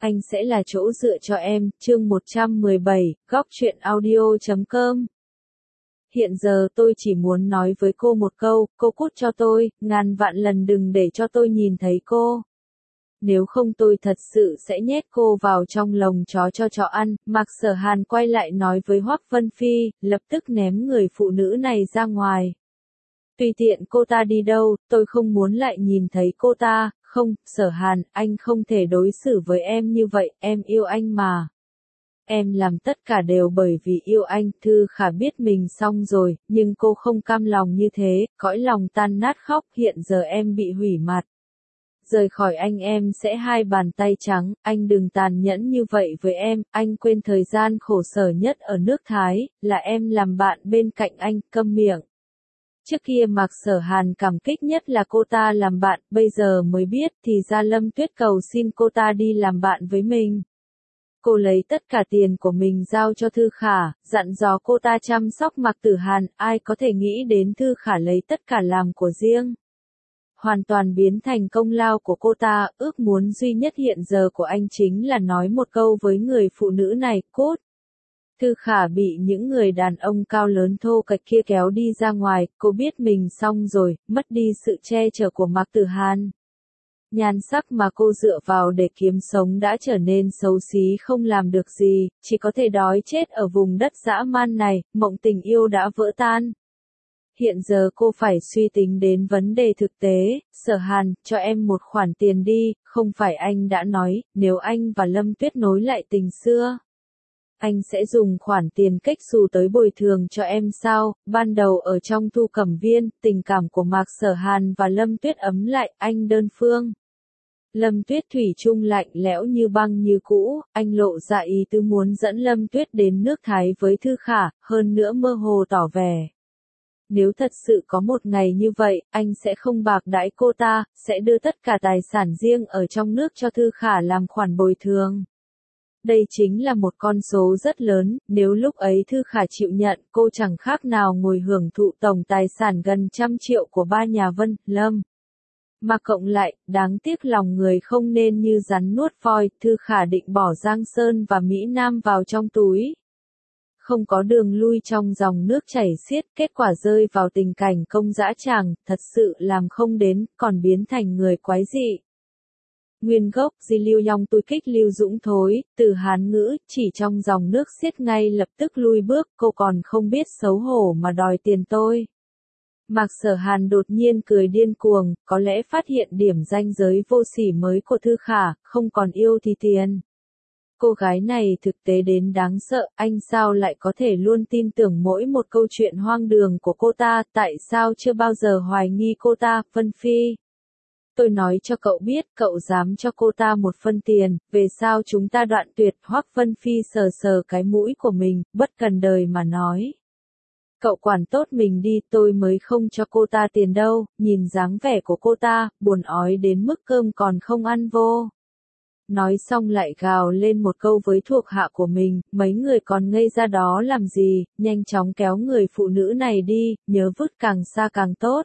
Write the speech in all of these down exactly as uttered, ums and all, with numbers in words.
Anh sẽ là chỗ dựa cho em, chương một trăm mười bảy, góc truyện audio chấm com. Hiện giờ tôi chỉ muốn nói với cô một câu, cô cút cho tôi, ngàn vạn lần đừng để cho tôi nhìn thấy cô. Nếu không tôi thật sự sẽ nhét cô vào trong lồng chó cho chó ăn. Mạc Sở Hàn quay lại nói với Hoắc Vân Phi, lập tức ném người phụ nữ này ra ngoài. Tùy tiện cô ta đi đâu, tôi không muốn lại nhìn thấy cô ta. Không, Sở Hàn, anh không thể đối xử với em như vậy, em yêu anh mà. Em làm tất cả đều bởi vì yêu anh. Thư Khả biết mình xong rồi, nhưng cô không cam lòng như thế, cõi lòng tan nát khóc. Hiện giờ em bị hủy mặt. Rời khỏi anh em sẽ hai bàn tay trắng, anh đừng tàn nhẫn như vậy với em, anh quên thời gian khổ sở nhất ở nước Thái, là em làm bạn bên cạnh anh. Câm miệng. Trước kia Mạc Sở Hàn cảm kích nhất là cô ta làm bạn, bây giờ mới biết thì ra Lâm Tuyết cầu xin cô ta đi làm bạn với mình. Cô lấy tất cả tiền của mình giao cho Thư Khả, dặn dò cô ta chăm sóc Mạc Tử Hàn, ai có thể nghĩ đến Thư Khả lấy tất cả làm của riêng. Hoàn toàn biến thành công lao của cô ta, ước muốn duy nhất hiện giờ của anh chính là nói một câu với người phụ nữ này, cốt. Thư Khả bị những người đàn ông cao lớn thô kệch kia kéo đi ra ngoài, cô biết mình xong rồi, mất đi sự che chở của Mạc Tử Hàn. Nhan sắc mà cô dựa vào để kiếm sống đã trở nên xấu xí không làm được gì, chỉ có thể đói chết ở vùng đất dã man này, mộng tình yêu đã vỡ tan. Hiện giờ cô phải suy tính đến vấn đề thực tế. Sở Hàn, cho em một khoản tiền đi, không phải anh đã nói, nếu anh và Lâm Tuyết nối lại tình xưa, anh sẽ dùng khoản tiền cách xù tới bồi thường cho em sao? Ban đầu ở trong Thu Cẩm Viên, tình cảm của Mạc Sở Hàn và Lâm Tuyết ấm lại, anh đơn phương. Lâm Tuyết thủy chung lạnh lẽo như băng như cũ, anh lộ ra ý tứ muốn dẫn Lâm Tuyết đến nước Thái với Thư Khả, hơn nữa mơ hồ tỏ vẻ. Nếu thật sự có một ngày như vậy, anh sẽ không bạc đãi cô ta, sẽ đưa tất cả tài sản riêng ở trong nước cho Thư Khả làm khoản bồi thường. Đây chính là một con số rất lớn, nếu lúc ấy Thư Khả chịu nhận, cô chẳng khác nào ngồi hưởng thụ tổng tài sản gần trăm triệu của ba nhà Vân, Lâm. Mà cộng lại, đáng tiếc lòng người không nên như rắn nuốt voi. Thư Khả định bỏ Giang Sơn và Mỹ Nam vào trong túi. Không có đường lui trong dòng nước chảy xiết, kết quả rơi vào tình cảnh công dã tràng, thật sự làm không đến, còn biến thành người quái dị. Nguyên gốc, Di Lưu Yong tôi kích Lưu Dũng thối, từ Hán ngữ, chỉ trong dòng nước xiết ngay lập tức lui bước, cô còn không biết xấu hổ mà đòi tiền tôi. Mạc Sở Hàn đột nhiên cười điên cuồng, có lẽ phát hiện điểm ranh giới vô sỉ mới của Thư Khả, không còn yêu thì tiền. Cô gái này thực tế đến đáng sợ, anh sao lại có thể luôn tin tưởng mỗi một câu chuyện hoang đường của cô ta, tại sao chưa bao giờ hoài nghi cô ta, Vân Phi. Tôi nói cho cậu biết, cậu dám cho cô ta một phân tiền, về sao chúng ta đoạn tuyệt. Hoắc Vân Phi sờ sờ cái mũi của mình, bất cần đời mà nói. Cậu quản tốt mình đi, tôi mới không cho cô ta tiền đâu. Nhìn dáng vẻ của cô ta, buồn ói đến mức cơm còn không ăn vô. Nói xong lại gào lên một câu với thuộc hạ của mình, mấy người còn ngây ra đó làm gì, nhanh chóng kéo người phụ nữ này đi, nhớ vứt càng xa càng tốt.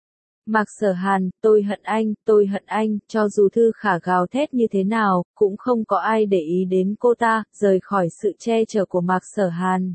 Mạc Sở Hàn, tôi hận anh, tôi hận anh, cho dù Thư Khả gào thét như thế nào, cũng không có ai để ý đến cô ta, rời khỏi sự che chở của Mạc Sở Hàn.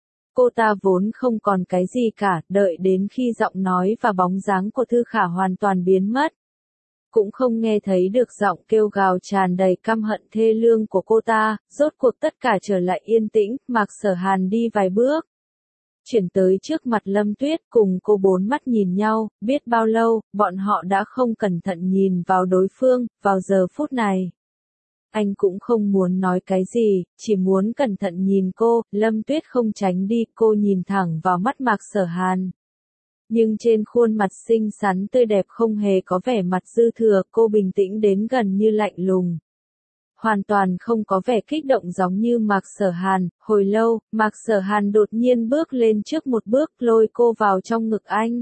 Cô ta vốn không còn cái gì cả, đợi đến khi giọng nói và bóng dáng của Thư Khả hoàn toàn biến mất. Cũng không nghe thấy được giọng kêu gào tràn đầy căm hận thê lương của cô ta, rốt cuộc tất cả trở lại yên tĩnh. Mạc Sở Hàn đi vài bước, chuyển tới trước mặt Lâm Tuyết, cùng cô bốn mắt nhìn nhau, biết bao lâu, bọn họ đã không cẩn thận nhìn vào đối phương, vào giờ phút này. Anh cũng không muốn nói cái gì, chỉ muốn cẩn thận nhìn cô. Lâm Tuyết không tránh đi, cô nhìn thẳng vào mắt Mạc Sở Hàn. Nhưng trên khuôn mặt xinh xắn tươi đẹp không hề có vẻ mặt dư thừa, cô bình tĩnh đến gần như lạnh lùng. Hoàn toàn không có vẻ kích động giống như Mạc Sở Hàn. Hồi lâu, Mạc Sở Hàn đột nhiên bước lên trước một bước, lôi cô vào trong ngực anh.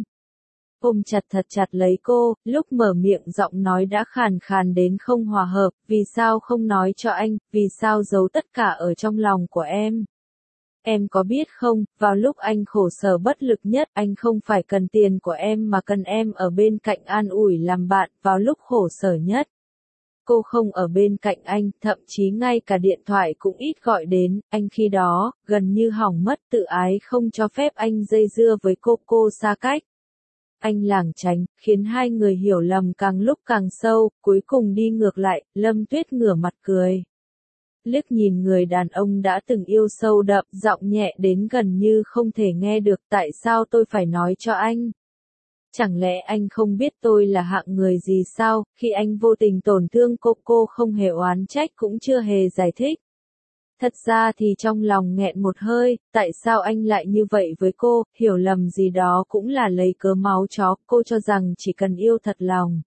Ôm chặt thật chặt lấy cô, lúc mở miệng giọng nói đã khàn khàn đến không hòa hợp, vì sao không nói cho anh, vì sao giấu tất cả ở trong lòng của em. Em có biết không, vào lúc anh khổ sở bất lực nhất, anh không phải cần tiền của em mà cần em ở bên cạnh an ủi làm bạn, vào lúc khổ sở nhất. Cô không ở bên cạnh anh, thậm chí ngay cả điện thoại cũng ít gọi đến, anh khi đó, gần như hỏng mất tự ái không cho phép anh dây dưa với cô, cô xa cách. Anh lảng tránh, khiến hai người hiểu lầm càng lúc càng sâu, cuối cùng đi ngược lại, Lâm Tuyết ngửa mặt cười. Liếc nhìn người đàn ông đã từng yêu sâu đậm, giọng nhẹ đến gần như không thể nghe được, tại sao tôi phải nói cho anh? Chẳng lẽ anh không biết tôi là hạng người gì sao, khi anh vô tình tổn thương cô, cô không hề oán trách cũng chưa hề giải thích. Thật ra thì trong lòng nghẹn một hơi, tại sao anh lại như vậy với cô, hiểu lầm gì đó cũng là lấy cớ máu chó, cô cho rằng chỉ cần yêu thật lòng.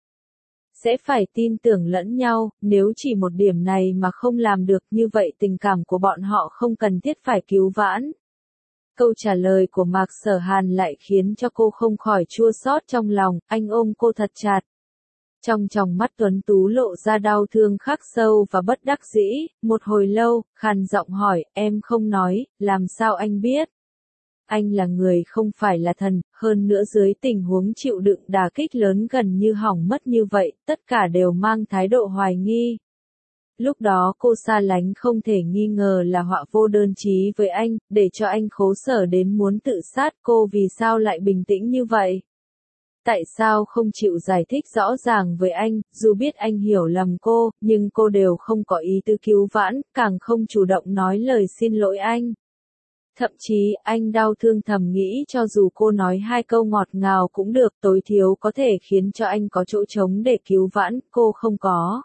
Sẽ phải tin tưởng lẫn nhau, nếu chỉ một điểm này mà không làm được như vậy tình cảm của bọn họ không cần thiết phải cứu vãn. Câu trả lời của Mạc Sở Hàn lại khiến cho cô không khỏi chua xót trong lòng, anh ôm cô thật chặt. Trong tròng mắt tuấn tú lộ ra đau thương khắc sâu và bất đắc dĩ, một hồi lâu, khàn giọng hỏi, em không nói, làm sao anh biết? Anh là người không phải là thần, hơn nữa dưới tình huống chịu đựng đả kích lớn gần như hỏng mất như vậy, tất cả đều mang thái độ hoài nghi. Lúc đó cô xa lánh không thể nghi ngờ là họa vô đơn chí với anh, để cho anh khổ sở đến muốn tự sát, cô vì sao lại bình tĩnh như vậy? Tại sao không chịu giải thích rõ ràng với anh, dù biết anh hiểu lầm cô, nhưng cô đều không có ý tư cứu vãn, càng không chủ động nói lời xin lỗi anh. Thậm chí, anh đau thương thầm nghĩ cho dù cô nói hai câu ngọt ngào cũng được, tối thiểu có thể khiến cho anh có chỗ trống để cứu vãn, cô không có.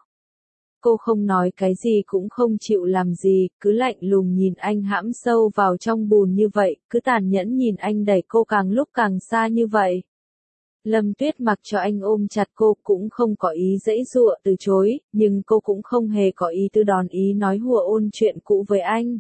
Cô không nói cái gì cũng không chịu làm gì, cứ lạnh lùng nhìn anh hãm sâu vào trong bùn như vậy, cứ tàn nhẫn nhìn anh đẩy cô càng lúc càng xa như vậy. Lâm Tuyết mặc cho anh ôm chặt cô cũng không có ý giãy giụa từ chối, nhưng cô cũng không hề có ý tư đón ý nói hùa ôn chuyện cũ với anh.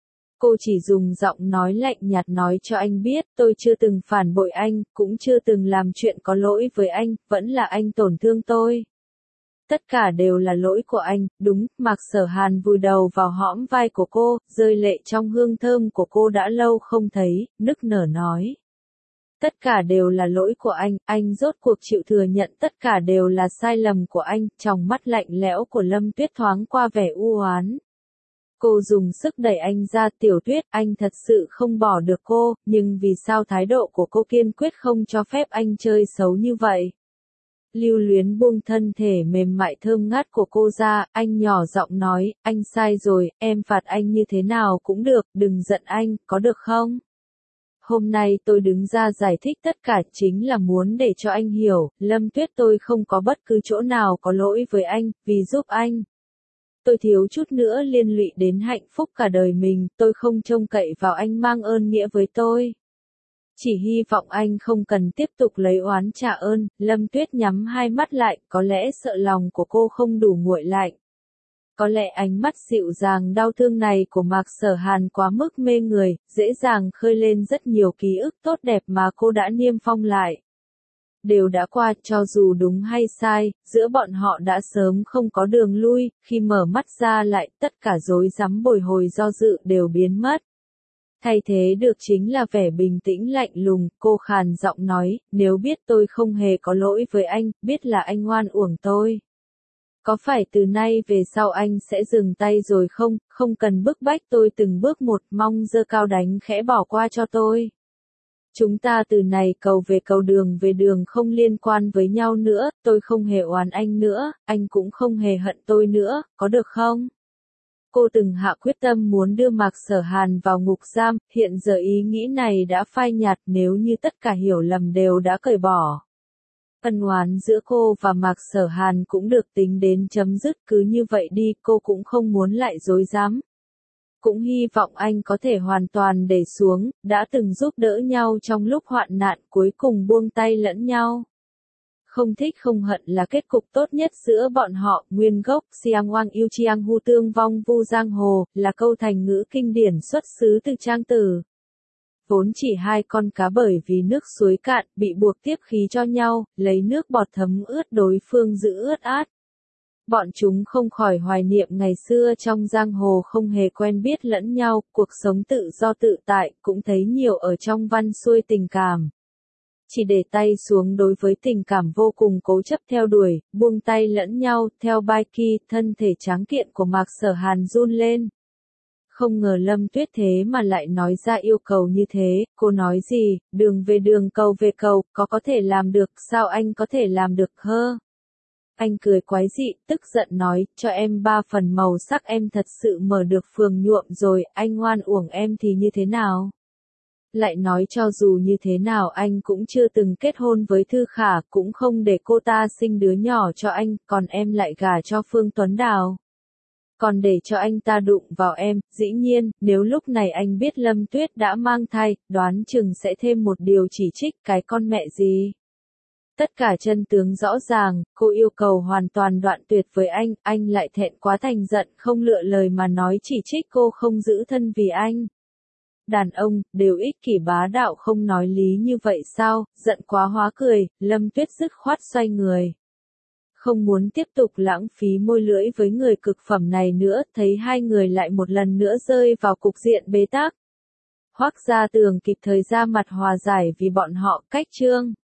Cô chỉ dùng giọng nói lạnh nhạt nói cho anh biết, tôi chưa từng phản bội anh, cũng chưa từng làm chuyện có lỗi với anh, vẫn là anh tổn thương tôi. Tất cả đều là lỗi của anh, đúng, Mạc Sở Hàn vùi đầu vào hõm vai của cô, rơi lệ trong hương thơm của cô đã lâu không thấy, nức nở nói. Tất cả đều là lỗi của anh, anh rốt cuộc chịu thừa nhận tất cả đều là sai lầm của anh, trong mắt lạnh lẽo của Lâm Tuyết thoáng qua vẻ u oán. Cô dùng sức đẩy anh ra, Tiểu Tuyết, anh thật sự không bỏ được cô, nhưng vì sao thái độ của cô kiên quyết không cho phép anh chơi xấu như vậy? Lưu Luyến buông thân thể mềm mại thơm ngát của cô ra, anh nhỏ giọng nói, anh sai rồi, em phạt anh như thế nào cũng được, đừng giận anh, có được không? Hôm nay tôi đứng ra giải thích tất cả chính là muốn để cho anh hiểu, Lâm Tuyết tôi không có bất cứ chỗ nào có lỗi với anh, vì giúp anh. Tôi thiếu chút nữa liên lụy đến hạnh phúc cả đời mình, tôi không trông cậy vào anh mang ơn nghĩa với tôi. Chỉ hy vọng anh không cần tiếp tục lấy oán trả ơn, Lâm Tuyết nhắm hai mắt lại, có lẽ sợ lòng của cô không đủ nguội lạnh. Có lẽ ánh mắt dịu dàng đau thương này của Mạc Sở Hàn quá mức mê người, dễ dàng khơi lên rất nhiều ký ức tốt đẹp mà cô đã niêm phong lại. Đều đã qua, cho dù đúng hay sai, giữa bọn họ đã sớm không có đường lui, khi mở mắt ra lại, tất cả rối rắm bồi hồi do dự đều biến mất. Thay thế được chính là vẻ bình tĩnh lạnh lùng, cô khàn giọng nói, nếu biết tôi không hề có lỗi với anh, biết là anh oan uổng tôi. Có phải từ nay về sau anh sẽ dừng tay rồi không, không cần bức bách tôi từng bước một, mong giơ cao đánh khẽ bỏ qua cho tôi. Chúng ta từ này cầu về cầu đường về đường không liên quan với nhau nữa, tôi không hề oán anh nữa, anh cũng không hề hận tôi nữa, có được không? Cô từng hạ quyết tâm muốn đưa Mạc Sở Hàn vào ngục giam, hiện giờ ý nghĩ này đã phai nhạt nếu như tất cả hiểu lầm đều đã cởi bỏ. Ân oán giữa cô và Mạc Sở Hàn cũng được tính đến chấm dứt, cứ như vậy đi, cô cũng không muốn lại dối dám. Cũng hy vọng anh có thể hoàn toàn để xuống, đã từng giúp đỡ nhau trong lúc hoạn nạn cuối cùng buông tay lẫn nhau. Không thích không hận là kết cục tốt nhất giữa bọn họ, nguyên gốc Siang Wang Yêu Chiang Hu Tương Vong Vu Giang Hồ, là câu thành ngữ kinh điển xuất xứ từ Trang Tử. Vốn chỉ hai con cá bởi vì nước suối cạn, bị buộc tiếp khí cho nhau, lấy nước bọt thấm ướt đối phương giữ ướt át. Bọn chúng không khỏi hoài niệm ngày xưa trong giang hồ không hề quen biết lẫn nhau, cuộc sống tự do tự tại, cũng thấy nhiều ở trong văn xuôi tình cảm. chỉ để tay xuống đối với tình cảm vô cùng cố chấp theo đuổi, buông tay lẫn nhau, theo Baiki, thân thể tráng kiện của Mạc Sở Hàn run lên. Không ngờ Lâm Tuyết thế mà lại nói ra yêu cầu như thế, cô nói gì, đường về đường cầu về cầu, có có thể làm được, sao anh có thể làm được hơ? Anh cười quái dị, tức giận nói, cho em ba phần màu sắc em thật sự mở được phường nhuộm rồi, anh ngoan uổng em thì như thế nào? Lại nói cho dù như thế nào anh cũng chưa từng kết hôn với Thư Khả, cũng không để cô ta sinh đứa nhỏ cho anh, còn em lại gả cho Phương Tuấn Đào. Còn để cho anh ta đụng vào em, dĩ nhiên, nếu lúc này anh biết Lâm Tuyết đã mang thai, đoán chừng sẽ thêm một điều chỉ trích, cái con mẹ gì. Tất cả chân tướng rõ ràng, cô yêu cầu hoàn toàn đoạn tuyệt với anh, anh lại thẹn quá thành giận, không lựa lời mà nói chỉ trích cô không giữ thân vì anh. Đàn ông, đều ích kỷ bá đạo không nói lý như vậy sao, giận quá hóa cười, Lâm Tuyết dứt khoát xoay người. Không muốn tiếp tục lãng phí môi lưỡi với người cực phẩm này nữa, thấy hai người lại một lần nữa rơi vào cục diện bế tắc. Hoắc Gia Tường kịp thời ra mặt hòa giải vì bọn họ cách trương.